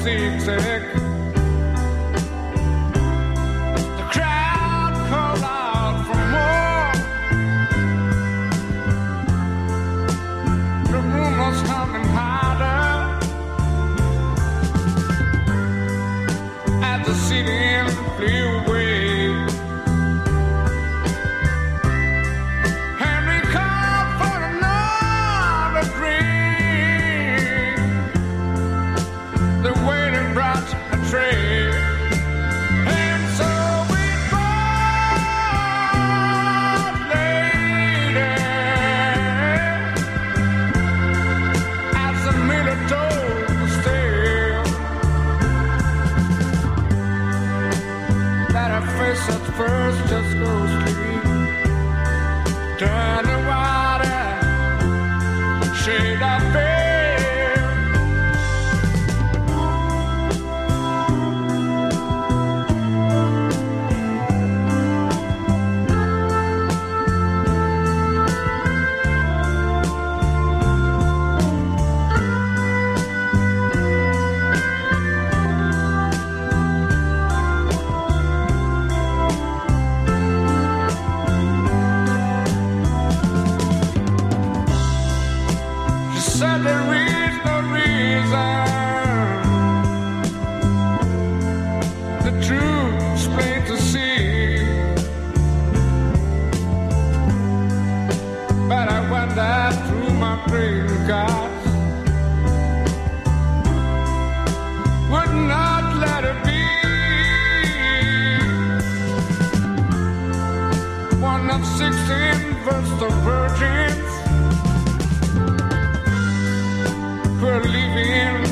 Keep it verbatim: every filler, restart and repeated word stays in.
zigzag. The crowd called out for more. The room was humming harder as the city flew away. Henry called for another drink. The waiter brought a tray. And so we both later as the miller told the tale that her face at first just goes clean. Turn the water, shade of veil. Said there is no reason. The truth's plain to see. But I wonder through my brain, God would not let it be. One of sixteen Vestal virgins were leaving